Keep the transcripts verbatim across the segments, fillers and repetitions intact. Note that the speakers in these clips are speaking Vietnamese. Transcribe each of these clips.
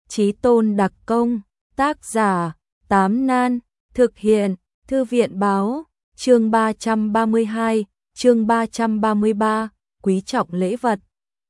Chí tôn đặc công, tác giả, Tám Nan, thực hiện, Thư viện báo, chương ba trăm ba mươi hai, chương ba trăm ba mươi ba, quý trọng lễ vật.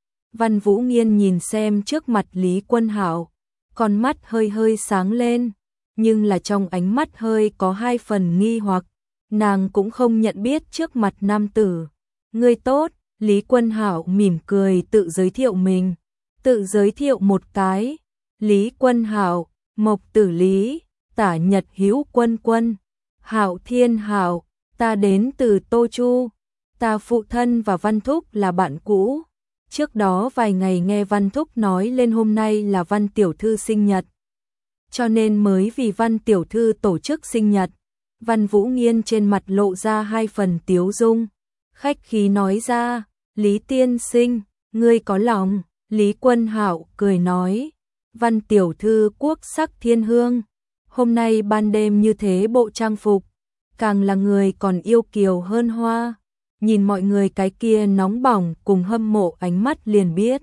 Văn Vũ Nghiên nhìn xem trước mặt Lý Quân Hạo, con mắt hơi hơi sáng lên, nhưng là trong ánh mắt hơi có hai phần nghi hoặc, nàng cũng không nhận biết trước mặt nam tử. Ngươi tốt, Lý Quân Hạo mỉm cười tự giới thiệu mình, tự giới thiệu một cái. Lý Quân Hạo, Mộc Tử Lý, Tả Nhật Hữu Quân Quân, Hạo Thiên Hạo, ta đến từ Tô Chu, ta phụ thân và Văn Thúc là bạn cũ. Trước đó vài ngày nghe Văn Thúc nói lên hôm nay là Văn tiểu thư sinh nhật, cho nên mới vì Văn tiểu thư tổ chức sinh nhật. Văn Vũ Nghiên trên mặt lộ ra hai phần tiếu dung, khách khí nói ra, Lý tiên sinh, ngươi có lòng. Lý Quân Hạo cười nói, Văn tiểu thư quốc sắc thiên hương, hôm nay ban đêm như thế bộ trang phục, càng là người còn yêu kiều hơn hoa. Nhìn mọi người cái kia nóng bỏng cùng hâm mộ ánh mắt liền biết.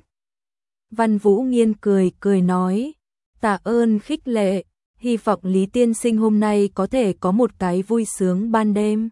Văn Vũ Nghiên cười cười nói, tạ ơn khích lệ, hy vọng Lý tiên sinh hôm nay có thể có một cái vui sướng ban đêm.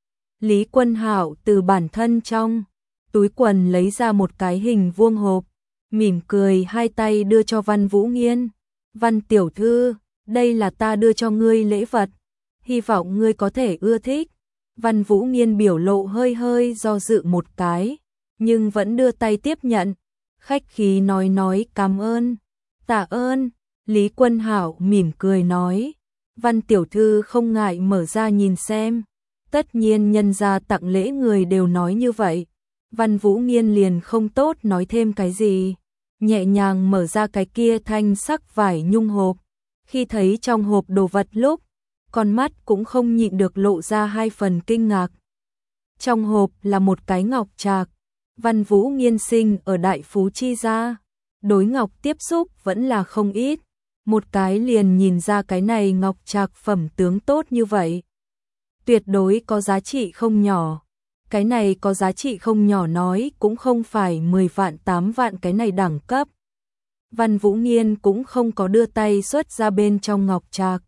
Lý Quân Hạo từ bản thân trong túi quần lấy ra một cái hình vuông hộp, mỉm cười hai tay đưa cho Văn Vũ Nghiên. Văn tiểu thư, đây là ta đưa cho ngươi lễ vật, hy vọng ngươi có thể ưa thích. Văn Vũ Nghiên biểu lộ hơi hơi do dự một cái, nhưng vẫn đưa tay tiếp nhận, khách khí nói nói cảm ơn. Tạ ơn, Lý Quân Hạo mỉm cười nói, Văn tiểu thư không ngại mở ra nhìn xem. Tất nhiên nhân gia tặng lễ người đều nói như vậy. Văn Vũ Nghiên liền không tốt nói thêm cái gì, nhẹ nhàng mở ra cái kia thanh sắc vải nhung hộp. Khi thấy trong hộp đồ vật lúc, con mắt cũng không nhịn được lộ ra hai phần kinh ngạc. Trong hộp là một cái ngọc trạc, Văn Vũ Nghiên sinh ở Đại Phú Chi gia, đối ngọc tiếp xúc vẫn là không ít, một cái liền nhìn ra cái này ngọc trạc phẩm tướng tốt như vậy, tuyệt đối có giá trị không nhỏ. Cái này có giá trị không nhỏ nói cũng không phải mười vạn tám vạn cái này đẳng cấp. Văn Vũ Nghiên cũng không có đưa tay xuất ra bên trong ngọc trạc,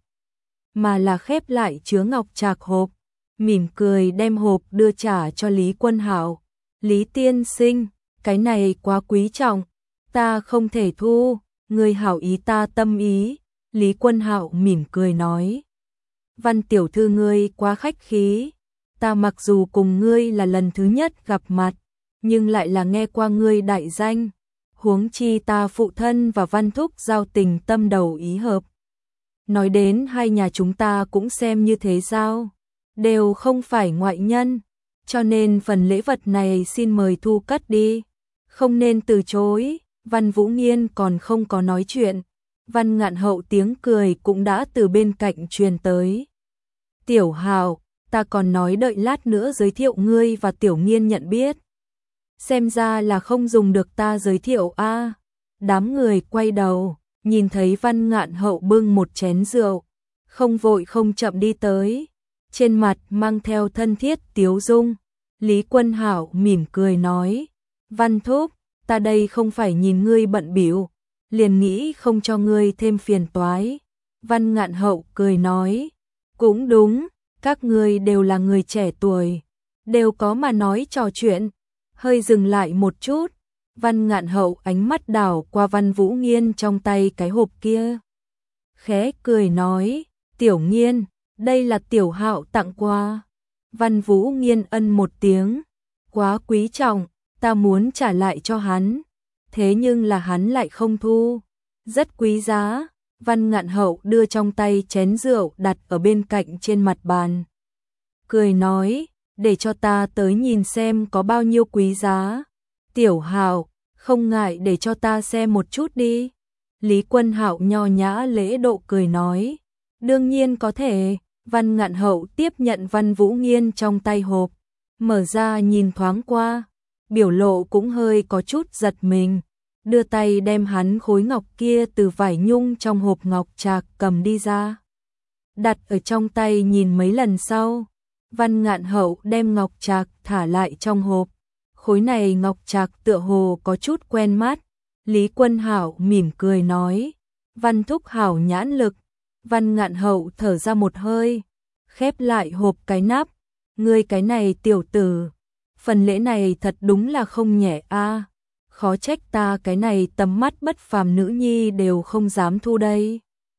mà là khép lại chứa ngọc trạc hộp, mỉm cười đem hộp đưa trả cho Lý Quân Hạo. Lý tiên sinh, cái này quá quý trọng, ta không thể thu, người hảo ý ta tâm ý. Lý Quân Hạo mỉm cười nói, Văn tiểu thư ngươi quá khách khí, ta mặc dù cùng ngươi là lần thứ nhất gặp mặt, nhưng lại là nghe qua ngươi đại danh, huống chi ta phụ thân và Văn Thúc giao tình tâm đầu ý hợp. Nói đến hai nhà chúng ta cũng xem như thế sao, đều không phải ngoại nhân, cho nên phần lễ vật này xin mời thu cất đi, không nên từ chối. Văn Vũ Nghiên còn không có nói chuyện, Văn Ngạn Hậu tiếng cười cũng đã từ bên cạnh truyền tới. Tiểu Hạo, ta còn nói đợi lát nữa giới thiệu ngươi và Tiểu Nghiên nhận biết. Xem ra là không dùng được ta giới thiệu a. À. Đám người quay đầu, nhìn thấy Văn Ngạn Hậu bưng một chén rượu, không vội không chậm đi tới, trên mặt mang theo thân thiết tiếu dung. Lý Quân Hạo mỉm cười nói, Văn Thúc, ta đây không phải nhìn ngươi bận bịu, liền nghĩ không cho ngươi thêm phiền toái. Văn Ngạn Hậu cười nói, cũng đúng, các ngươi đều là người trẻ tuổi, đều có mà nói trò chuyện. Hơi dừng lại một chút, Văn Ngạn Hậu ánh mắt đảo qua Văn Vũ Nghiên trong tay cái hộp kia, khẽ cười nói, Tiểu Nghiên, đây là Tiểu Hạo tặng quà. Văn Vũ Nghiên ân một tiếng, quá quý trọng, ta muốn trả lại cho hắn, thế nhưng là hắn lại không thu, rất quý giá. Văn Ngạn Hậu đưa trong tay chén rượu đặt ở bên cạnh trên mặt bàn, cười nói, để cho ta tới nhìn xem có bao nhiêu quý giá. Tiểu Hạo, không ngại để cho ta xem một chút đi. Lý Quân Hạo nho nhã lễ độ cười nói, đương nhiên có thể. Văn Ngạn Hậu tiếp nhận Văn Vũ Nghiên trong tay hộp, mở ra nhìn thoáng qua, biểu lộ cũng hơi có chút giật mình, đưa tay đem hắn khối ngọc kia từ vải nhung trong hộp ngọc trạc cầm đi ra, đặt ở trong tay nhìn mấy lần sau. Văn Ngạn Hậu đem ngọc trạc thả lại trong hộp, khối này ngọc trạc tựa hồ có chút quen mắt. Lý Quân Hạo mỉm cười nói, Văn thúc hảo nhãn lực. Văn Ngạn Hậu thở ra một hơi, khép lại hộp cái nắp. Ngươi cái này tiểu tử, phần lễ này thật đúng là không nhẹ a. Khó trách ta cái này tầm mắt bất phàm nữ nhi đều không dám thu đây.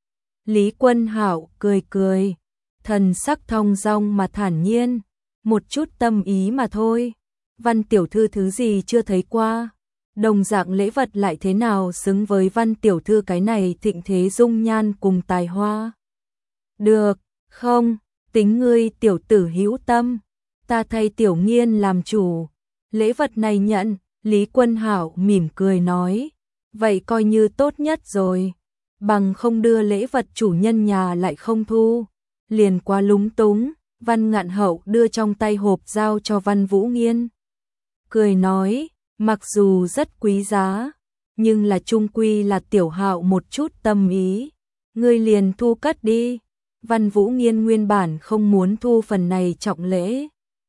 Lý Quân Hạo cười cười, thần sắc thong dong mà thản nhiên, một chút tâm ý mà thôi. Văn tiểu thư thứ gì chưa thấy qua, đồng dạng lễ vật lại thế nào xứng với Văn tiểu thư cái này thịnh thế dung nhan cùng tài hoa. Được, không, tính ngươi tiểu tử hữu tâm, ta thay Tiểu Nghiên làm chủ. Lễ vật này nhận, Lý Quân Hạo mỉm cười nói, vậy coi như tốt nhất rồi, bằng không đưa lễ vật chủ nhân nhà lại không thu, liền quá lúng túng. Văn Ngạn Hậu đưa trong tay hộp giao cho Văn Vũ Nghiên, cười nói, mặc dù rất quý giá, nhưng là chung quy là tiểu Hạo một chút tâm ý, ngươi liền thu cất đi. Văn Vũ Nghiên nguyên bản không muốn thu phần này trọng lễ,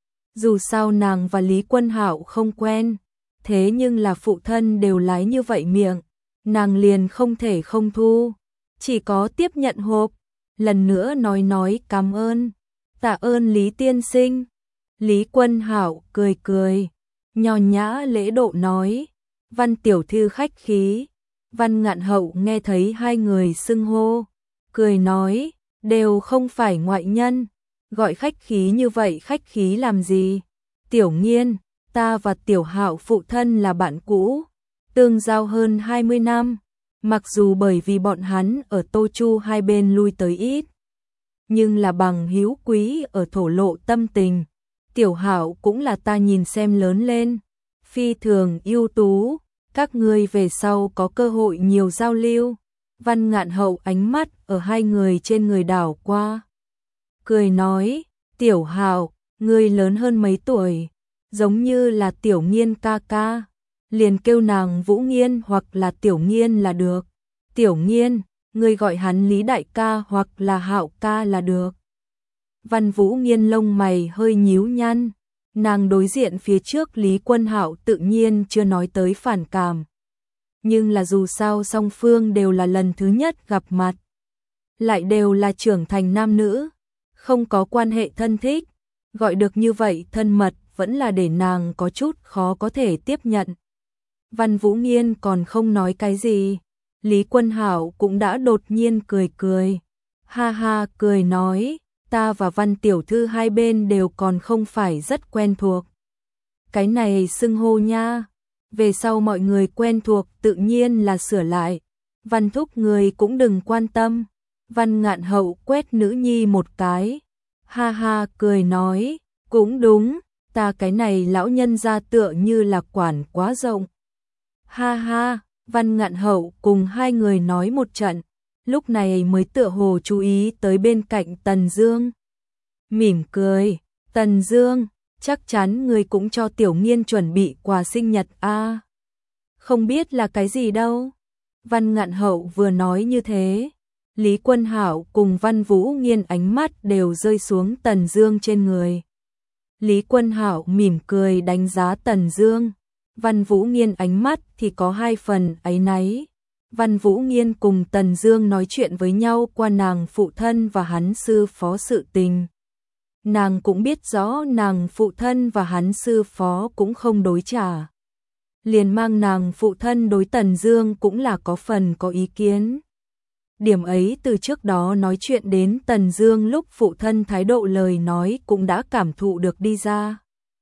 dù sao nàng và Lý Quân Hạo không quen, thế nhưng là phụ thân đều lái như vậy miệng, nàng liền không thể không thu, chỉ có tiếp nhận hộp, lần nữa nói nói cảm ơn, tạ ơn Lý tiên sinh. Lý Quân Hạo cười cười, nho nhã lễ độ nói, Văn tiểu thư khách khí. Văn Ngạn Hậu nghe thấy hai người xưng hô, cười nói, đều không phải ngoại nhân, gọi khách khí như vậy khách khí làm gì. Tiểu Nghiên, ta và Tiểu Hạo phụ thân là bạn cũ, tương giao hơn hai mươi năm, mặc dù bởi vì bọn hắn ở Tô Chu hai bên lui tới ít, nhưng là bằng hữu quý ở thổ lộ tâm tình. Tiểu Hạo cũng là ta nhìn xem lớn lên, phi thường ưu tú, các ngươi về sau có cơ hội nhiều giao lưu. Văn Ngạn Hậu ánh mắt ở hai người trên người đảo qua, cười nói, Tiểu Hạo, ngươi lớn hơn mấy tuổi, giống như là Tiểu Nghiên ca ca, liền kêu nàng Vũ Nghiên hoặc là Tiểu Nghiên là được. Tiểu Nghiên, ngươi gọi hắn Lý đại ca hoặc là Hạo ca là được. Văn Vũ Nghiên lông mày hơi nhíu nhăn, nàng đối diện phía trước Lý Quân Hạo tự nhiên chưa nói tới phản cảm, nhưng là dù sao song phương đều là lần thứ nhất gặp mặt, lại đều là trưởng thành nam nữ, không có quan hệ thân thích, gọi được như vậy thân mật vẫn là để nàng có chút khó có thể tiếp nhận. Văn Vũ Nghiên còn không nói cái gì, Lý Quân Hạo cũng đã đột nhiên cười cười, ha ha cười nói, ta và Văn tiểu thư hai bên đều còn không phải rất quen thuộc. Cái này xưng hô nha, về sau mọi người quen thuộc tự nhiên là sửa lại. Văn thúc người cũng đừng quan tâm. Văn Ngạn Hậu quét nữ nhi một cái, ha ha cười nói, cũng đúng, ta cái này lão nhân gia tựa như là quản quá rộng. Ha ha, Văn Ngạn Hậu cùng hai người nói một trận, lúc này mới tựa hồ chú ý tới bên cạnh Tần Dương. Mỉm cười, Tần Dương, chắc chắn người cũng cho Tiểu Nghiên chuẩn bị quà sinh nhật a. À, không biết là cái gì đâu. Văn Ngạn Hậu vừa nói như thế, Lý Quân Hạo cùng Văn Vũ Nghiên ánh mắt đều rơi xuống Tần Dương trên người. Lý Quân Hạo mỉm cười đánh giá Tần Dương, Văn Vũ Nghiên ánh mắt thì có hai phần áy náy. Văn Vũ Nghiên cùng Tần Dương nói chuyện với nhau qua nàng phụ thân và hắn sư phó sự tình. Nàng cũng biết rõ nàng phụ thân và hắn sư phó cũng không đối trả, liền mang nàng phụ thân đối Tần Dương cũng là có phần có ý kiến. Điểm ấy từ trước đó nói chuyện đến Tần Dương lúc phụ thân thái độ lời nói cũng đã cảm thụ được đi ra.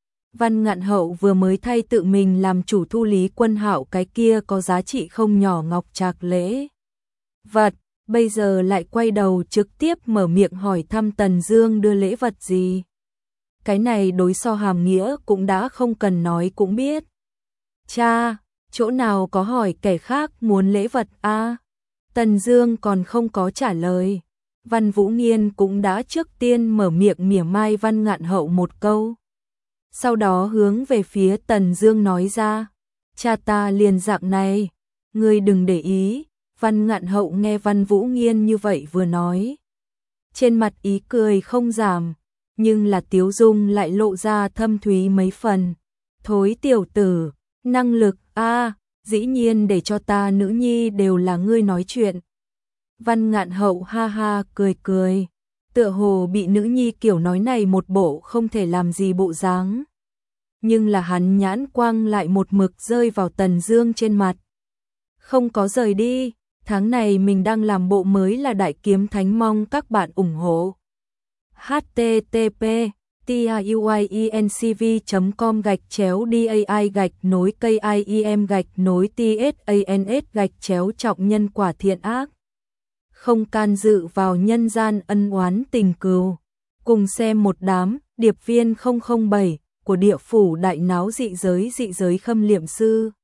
Văn Ngạn Hậu vừa mới thay tự mình làm chủ thu Lý Quân Hạo cái kia có giá trị không nhỏ ngọc trạc lễ vật, bây giờ lại quay đầu trực tiếp mở miệng hỏi thăm Tần Dương đưa lễ vật gì. Cái này đối so hàm nghĩa cũng đã không cần nói cũng biết. Cha, chỗ nào có hỏi kẻ khác muốn lễ vật a? À? Tần Dương còn không có trả lời. Văn Vũ Nghiên cũng đã trước tiên mở miệng mỉa mai Văn Ngạn Hậu một câu. Sau đó hướng về phía Tần Dương nói ra, cha ta liền dạng này, ngươi đừng để ý. Văn Ngạn Hậu nghe Văn Vũ Nghiên như vậy vừa nói, trên mặt ý cười không giảm, nhưng là tiếu dung lại lộ ra thâm thúy mấy phần. Thối tiểu tử, năng lực a, à, dĩ nhiên để cho ta nữ nhi đều là ngươi nói chuyện, Văn Ngạn Hậu ha ha cười cười, tựa hồ bị nữ nhi kiểu nói này một bộ không thể làm gì bộ dáng. Nhưng là hắn nhãn quang lại một mực rơi vào Tần Dương trên mặt. Không có rời đi, tháng này mình đang làm bộ mới là Đại Kiếm Thánh, mong các bạn ủng hộ. h t t p tiuyencv chấm com gạch chéo dai gạch nối kiem gạch nối tsans gạch chéo trọng nhân quả thiện ác. Không can dự vào nhân gian ân oán tình cừu. Cùng xem một đám điệp viên không không bảy của địa phủ đại náo dị giới dị giới Khâm Liệm Sư.